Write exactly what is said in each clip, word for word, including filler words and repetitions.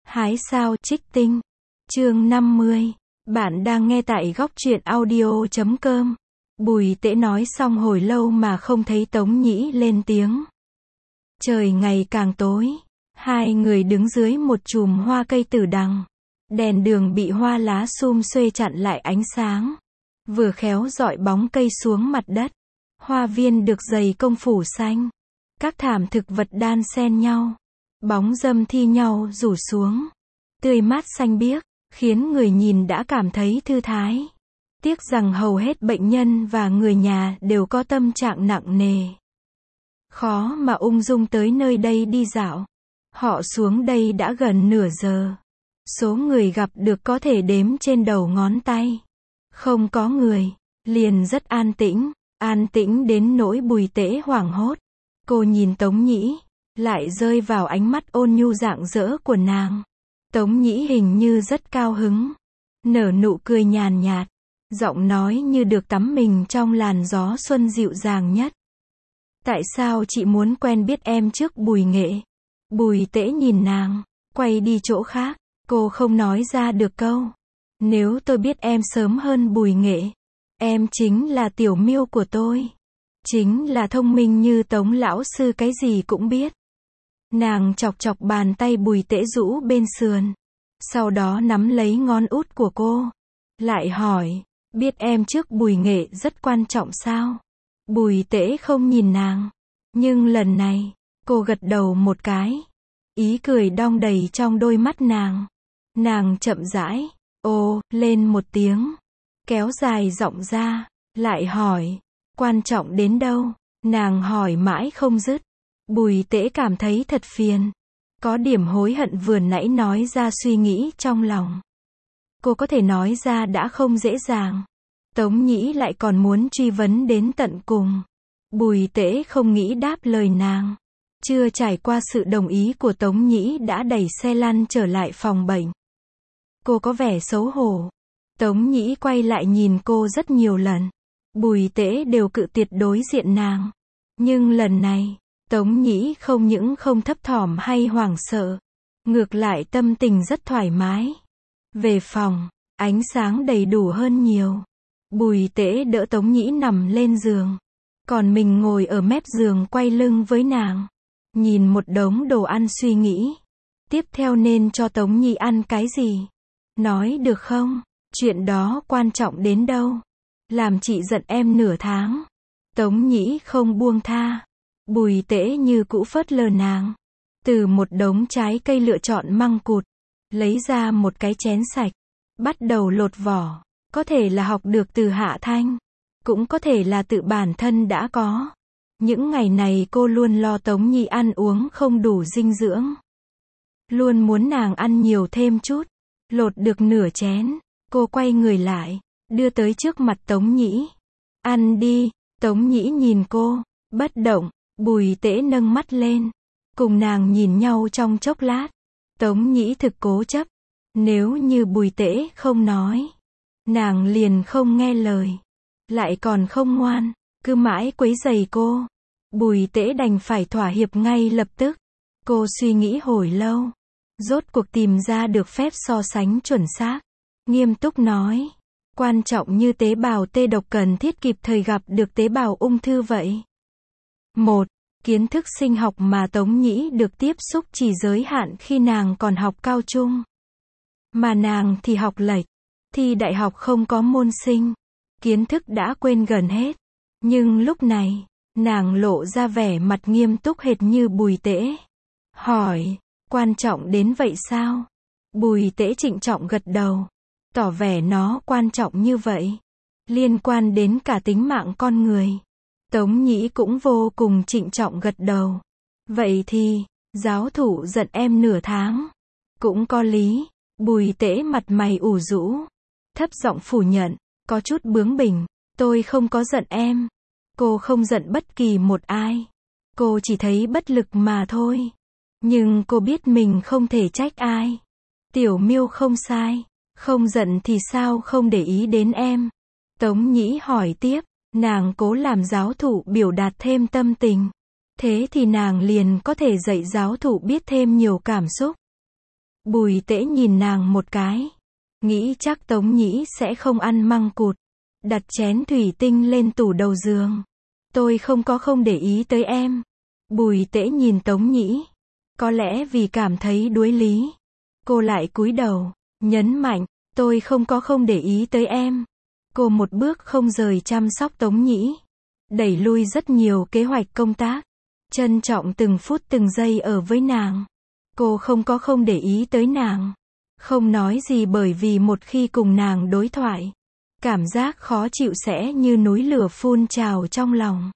Hái sao trích tinh. Chương năm mươi. Bạn đang nghe tại góc truyện audio chấm com. Bùi Tễ nói xong hồi lâu mà không thấy Tống Nhĩ lên tiếng. Trời ngày càng tối. Hai người đứng dưới một chùm hoa cây tử đằng. Đèn đường bị hoa lá sum xuê chặn lại ánh sáng. Vừa khéo dọi bóng cây xuống mặt đất. Hoa viên được dày công phủ xanh. Các thảm thực vật đan xen nhau. Bóng râm thi nhau rủ xuống. Tươi mát xanh biếc, khiến người nhìn đã cảm thấy thư thái. Tiếc rằng hầu hết bệnh nhân và người nhà đều có tâm trạng nặng nề. Khó mà ung dung tới nơi đây đi dạo. Họ xuống đây đã gần nửa giờ. Số người gặp được có thể đếm trên đầu ngón tay. Không có người, liền rất an tĩnh, an tĩnh đến nỗi Bùi Tễ hoảng hốt. Cô nhìn Tống Nhĩ, lại rơi vào ánh mắt ôn nhu rạng rỡ của nàng. Tống Nhĩ hình như rất cao hứng, nở nụ cười nhàn nhạt, giọng nói như được tắm mình trong làn gió xuân dịu dàng nhất. Tại sao chị muốn quen biết em trước Bùi Nghệ? Bùi Tễ nhìn nàng, quay đi chỗ khác, cô không nói ra được câu. Nếu tôi biết em sớm hơn Bùi Nghệ, em chính là tiểu miêu của tôi. Chính là thông minh như Tống lão sư cái gì cũng biết. Nàng chọc chọc bàn tay Bùi Tễ rũ bên sườn. Sau đó nắm lấy ngón út của cô. Lại hỏi, biết em trước Bùi Nghệ rất quan trọng sao? Bùi Tễ không nhìn nàng. Nhưng lần này, cô gật đầu một cái. Ý cười đong đầy trong đôi mắt nàng. Nàng chậm rãi, ô, lên một tiếng. Kéo dài giọng ra, lại hỏi, quan trọng đến đâu? Nàng hỏi mãi không dứt. Bùi Tễ cảm thấy thật phiền. Có điểm hối hận vừa nãy nói ra suy nghĩ trong lòng. Cô có thể nói ra đã không dễ dàng. Tống Nhĩ lại còn muốn truy vấn đến tận cùng. Bùi Tễ không nghĩ đáp lời nàng. Chưa trải qua sự đồng ý của Tống Nhĩ đã đẩy xe lăn trở lại phòng bệnh. Cô có vẻ xấu hổ. Tống Nhĩ quay lại nhìn cô rất nhiều lần. Bùi Tễ đều cự tuyệt đối diện nàng. Nhưng lần này, Tống Nhĩ không những không thấp thỏm hay hoảng sợ. Ngược lại tâm tình rất thoải mái. Về phòng, ánh sáng đầy đủ hơn nhiều. Bùi Tễ đỡ Tống Nhĩ nằm lên giường. Còn mình ngồi ở mép giường quay lưng với nàng. Nhìn một đống đồ ăn suy nghĩ. Tiếp theo nên cho Tống Nhĩ ăn cái gì? Nói được không? Chuyện đó quan trọng đến đâu? Làm chị giận em nửa tháng. Tống Nhĩ không buông tha. Bùi Tễ như cũ phớt lờ nàng. Từ một đống trái cây lựa chọn măng cụt. Lấy ra một cái chén sạch. Bắt đầu lột vỏ. Có thể là học được từ Hạ Thanh. Cũng có thể là tự bản thân đã có. Những ngày này cô luôn lo Tống Nhĩ ăn uống không đủ dinh dưỡng. Luôn muốn nàng ăn nhiều thêm chút. Lột được nửa chén. Cô quay người lại. Đưa tới trước mặt Tống Nhĩ. Ăn đi. Tống Nhĩ nhìn cô. Bất động. Bùi Tễ nâng mắt lên. Cùng nàng nhìn nhau trong chốc lát. Tống Nhĩ thực cố chấp. Nếu như Bùi Tễ không nói. Nàng liền không nghe lời. Lại còn không ngoan. Cứ mãi quấy rầy cô. Bùi Tễ đành phải thỏa hiệp ngay lập tức. Cô suy nghĩ hồi lâu. Rốt cuộc tìm ra được phép so sánh chuẩn xác. Nghiêm túc nói. Quan trọng như tế bào T độc cần thiết kịp thời gặp được tế bào ung thư vậy. Một. Kiến thức sinh học mà Tống Nhĩ được tiếp xúc chỉ giới hạn khi nàng còn học cao trung. Mà nàng thì học lệch. Thi đại học không có môn sinh. Kiến thức đã quên gần hết. Nhưng lúc này, nàng lộ ra vẻ mặt nghiêm túc hệt như Bùi Tễ. Hỏi, quan trọng đến vậy sao? Bùi Tễ trịnh trọng gật đầu. Tỏ vẻ nó quan trọng như vậy. Liên quan đến cả tính mạng con người. Tống Nhĩ cũng vô cùng trịnh trọng gật đầu. Vậy thì, giáo thụ giận em nửa tháng. Cũng có lý. Bùi Tễ mặt mày ủ rũ. Thấp giọng phủ nhận. Có chút bướng bỉnh. Tôi không có giận em. Cô không giận bất kỳ một ai. Cô chỉ thấy bất lực mà thôi. Nhưng cô biết mình không thể trách ai. Tiểu miêu không sai. Không giận thì sao không để ý đến em? Tống Nhĩ hỏi tiếp. Nàng cố làm giáo thụ biểu đạt thêm tâm tình. Thế thì nàng liền có thể dạy giáo thụ biết thêm nhiều cảm xúc. Bùi Tễ nhìn nàng một cái. Nghĩ chắc Tống Nhĩ sẽ không ăn măng cụt. Đặt chén thủy tinh lên tủ đầu giường. Tôi không có không để ý tới em. Bùi Tễ nhìn Tống Nhĩ. Có lẽ vì cảm thấy đuối lý. Cô lại cúi đầu, nhấn mạnh, tôi không có không để ý tới em. Cô một bước không rời chăm sóc Tống Nhĩ. Đẩy lui rất nhiều kế hoạch công tác. Trân trọng từng phút từng giây ở với nàng. Cô không có không để ý tới nàng. Không nói gì bởi vì một khi cùng nàng đối thoại, cảm giác khó chịu sẽ như núi lửa phun trào trong lòng.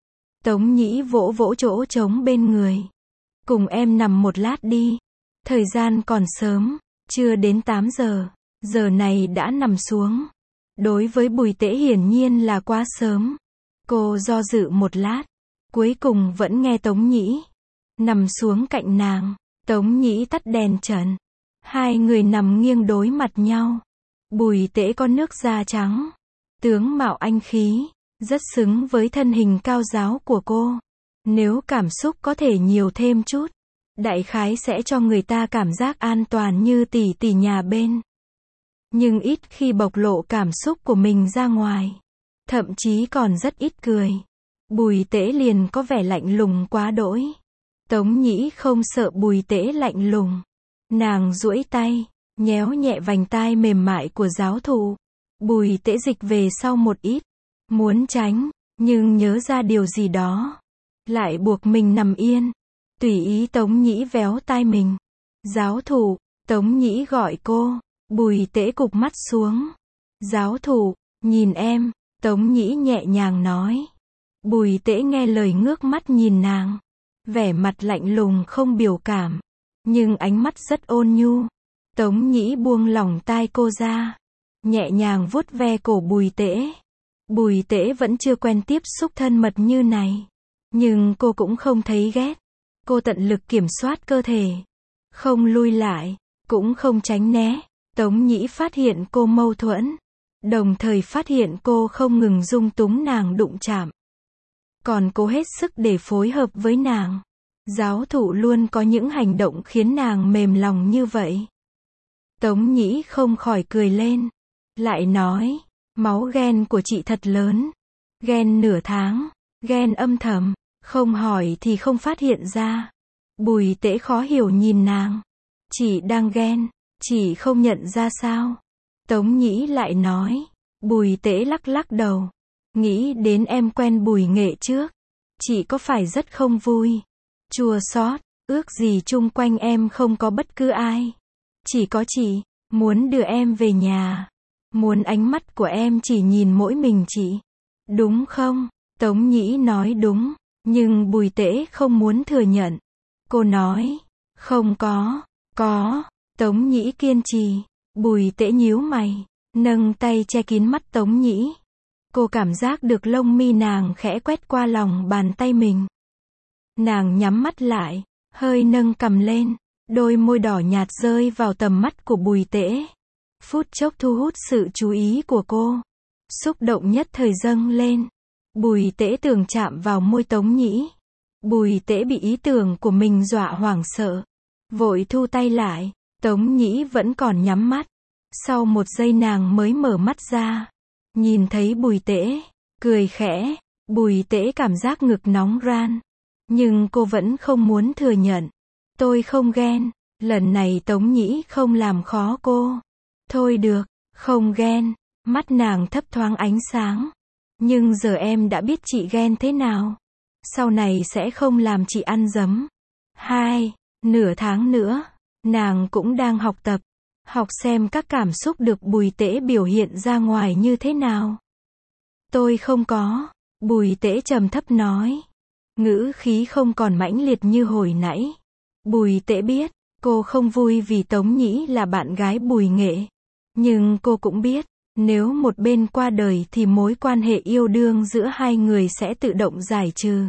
Tống Nhĩ vỗ vỗ chỗ trống bên người. Cùng em nằm một lát đi. Thời gian còn sớm, chưa đến tám giờ. Giờ này đã nằm xuống. Đối với Bùi Tễ hiển nhiên là quá sớm. Cô do dự một lát. Cuối cùng vẫn nghe Tống Nhĩ nằm xuống cạnh nàng. Tống Nhĩ tắt đèn trần. Hai người nằm nghiêng đối mặt nhau. Bùi Tễ có nước da trắng. Tướng mạo anh khí. Rất xứng với thân hình cao ráo của cô. Nếu cảm xúc có thể nhiều thêm chút, đại khái sẽ cho người ta cảm giác an toàn như tỷ tỷ nhà bên. Nhưng ít khi bộc lộ cảm xúc của mình ra ngoài. Thậm chí còn rất ít cười. Bùi Tễ liền có vẻ lạnh lùng quá đỗi. Tống Nhĩ không sợ Bùi Tễ lạnh lùng. Nàng duỗi tay, nhéo nhẹ vành tai mềm mại của giáo thụ. Bùi Tễ dịch về sau một ít. Muốn tránh, nhưng nhớ ra điều gì đó. Lại buộc mình nằm yên. Tùy ý Tống Nhĩ véo tai mình. Giáo thụ, Tống Nhĩ gọi cô. Bùi Tễ cụp mắt xuống. Giáo thụ, nhìn em, Tống Nhĩ nhẹ nhàng nói. Bùi Tễ nghe lời ngước mắt nhìn nàng. Vẻ mặt lạnh lùng không biểu cảm. Nhưng ánh mắt rất ôn nhu. Tống Nhĩ buông lỏng tai cô ra. Nhẹ nhàng vuốt ve cổ Bùi Tễ. Bùi Tễ vẫn chưa quen tiếp xúc thân mật như này. Nhưng cô cũng không thấy ghét. Cô tận lực kiểm soát cơ thể. Không lui lại, cũng không tránh né. Tống Nhĩ phát hiện cô mâu thuẫn. Đồng thời phát hiện cô không ngừng dung túng nàng đụng chạm. Còn cố hết sức để phối hợp với nàng. Giáo thụ luôn có những hành động khiến nàng mềm lòng như vậy. Tống Nhĩ không khỏi cười lên. Lại nói, máu ghen của chị thật lớn. Ghen nửa tháng, ghen âm thầm, không hỏi thì không phát hiện ra. Bùi Tễ khó hiểu nhìn nàng. Chị đang ghen, chị không nhận ra sao? Tống Nhĩ lại nói. Bùi Tễ lắc lắc đầu. Nghĩ đến em quen Bùi Nghệ trước. Chị có phải rất không vui? Chua xót, ước gì chung quanh em không có bất cứ ai. Chỉ có chị, muốn đưa em về nhà. Muốn ánh mắt của em chỉ nhìn mỗi mình chị. Đúng không? Tống Nhĩ nói đúng, nhưng Bùi Tễ không muốn thừa nhận. Cô nói, không có, có. Tống Nhĩ kiên trì. Bùi Tễ nhíu mày, nâng tay che kín mắt Tống Nhĩ. Cô cảm giác được lông mi nàng khẽ quét qua lòng bàn tay mình. Nàng nhắm mắt lại, hơi nâng cằm lên, đôi môi đỏ nhạt rơi vào tầm mắt của Bùi Tễ. Phút chốc thu hút sự chú ý của cô. Xúc động nhất thời dâng lên. Bùi Tễ tưởng chạm vào môi Tống Nhĩ. Bùi Tễ bị ý tưởng của mình dọa hoảng sợ. Vội thu tay lại. Tống Nhĩ vẫn còn nhắm mắt. Sau một giây nàng mới mở mắt ra. Nhìn thấy Bùi Tễ, cười khẽ. Bùi Tễ cảm giác ngực nóng ran. Nhưng cô vẫn không muốn thừa nhận. Tôi không ghen. Lần này Tống Nhĩ không làm khó cô. Thôi được, không ghen. Mắt nàng thấp thoáng ánh sáng. Nhưng giờ em đã biết chị ghen thế nào. Sau này sẽ không làm chị ăn dấm. Hai, nửa tháng nữa, nàng cũng đang học tập. Học xem các cảm xúc được Bùi Tễ biểu hiện ra ngoài như thế nào. Tôi không có. Bùi Tễ trầm thấp nói. Ngữ khí không còn mãnh liệt như hồi nãy. Bùi Tễ biết, cô không vui vì Tống Nhĩ là bạn gái Bùi Nghệ. Nhưng cô cũng biết, nếu một bên qua đời thì mối quan hệ yêu đương giữa hai người sẽ tự động giải trừ.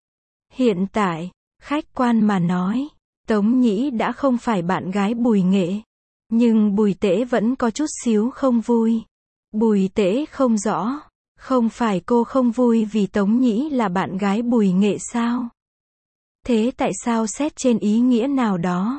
Hiện tại, khách quan mà nói, Tống Nhĩ đã không phải bạn gái Bùi Nghệ. Nhưng Bùi Tễ vẫn có chút xíu không vui. Bùi Tễ không rõ, không phải cô không vui vì Tống Nhĩ là bạn gái Bùi Nghệ sao? Thế tại sao xét trên ý nghĩa nào đó,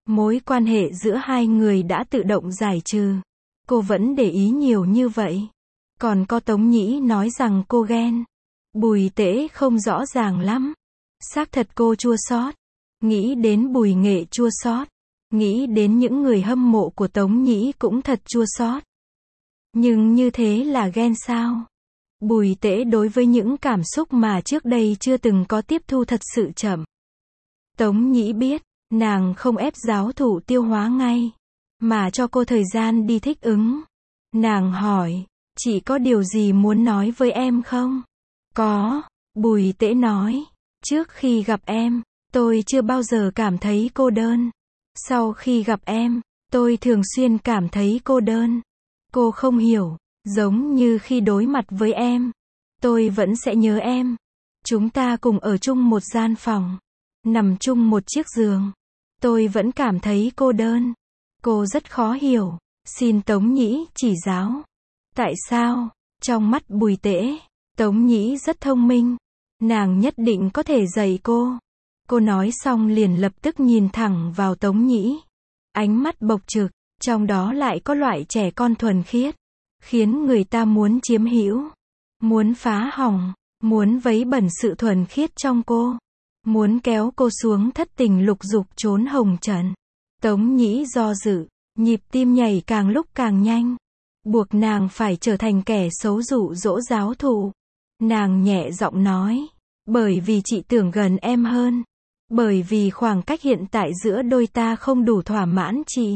Mối quan hệ giữa hai người đã tự động giải trừ. Cô vẫn để ý nhiều như vậy. Còn có Tống Nhĩ nói rằng cô ghen. Bùi Tễ không rõ ràng lắm. Xác thật cô chua xót. Nghĩ đến Bùi Nghệ chua xót. Nghĩ đến những người hâm mộ của Tống Nhĩ cũng thật chua xót. Nhưng như thế là ghen sao? Bùi Tễ đối với những cảm xúc mà trước đây chưa từng có tiếp thu thật sự chậm. Tống Nhĩ biết, nàng không ép giáo thụ tiêu hóa ngay, mà cho cô thời gian đi thích ứng. Nàng hỏi, chị có điều gì muốn nói với em không? Có, Bùi Tễ nói, trước khi gặp em, tôi chưa bao giờ cảm thấy cô đơn. Sau khi gặp em, tôi thường xuyên cảm thấy cô đơn. Cô không hiểu, giống như khi đối mặt với em, tôi vẫn sẽ nhớ em. Chúng ta cùng ở chung một gian phòng, nằm chung một chiếc giường. Tôi vẫn cảm thấy cô đơn. Cô rất khó hiểu. Xin Tống Nhĩ chỉ giáo. Tại sao? Trong mắt Bùi Tễ, Tống Nhĩ rất thông minh. Nàng nhất định có thể dạy cô. Cô nói xong liền lập tức nhìn thẳng vào Tống Nhĩ. Ánh mắt bộc trực, trong đó lại có loại trẻ con thuần khiết, khiến người ta muốn chiếm hữu, muốn phá hỏng, muốn vấy bẩn sự thuần khiết trong cô, muốn kéo cô xuống thất tình lục dục trốn hồng trần. Tống Nhĩ do dự, nhịp tim nhảy càng lúc càng nhanh, buộc nàng phải trở thành kẻ xấu dụ dỗ giáo thụ. Nàng nhẹ giọng nói, bởi vì chị tưởng gần em hơn, bởi vì khoảng cách hiện tại giữa đôi ta không đủ thỏa mãn chị,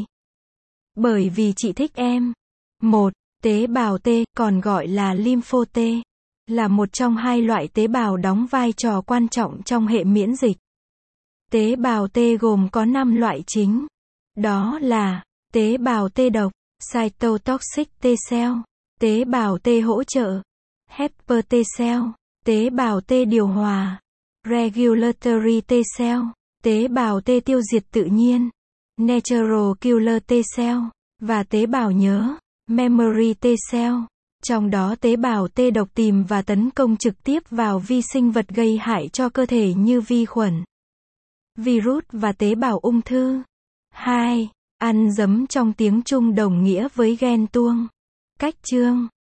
bởi vì chị thích em. Một, tế bào T, còn gọi là lympho T, là một trong hai loại tế bào đóng vai trò quan trọng trong hệ miễn dịch. Tế bào T gồm có năm loại chính. Đó là tế bào T độc, cytotoxic T cell, tế bào T hỗ trợ, helper T cell, tế bào T điều hòa, regulatory T cell, tế bào T tiêu diệt tự nhiên, natural killer T cell, và tế bào nhớ, memory T cell. Trong đó tế bào T độc tìm và tấn công trực tiếp vào vi sinh vật gây hại cho cơ thể như vi khuẩn, virus và tế bào ung thư. Hai. Ăn dấm trong tiếng Trung đồng nghĩa với ghen tuông. Cách chương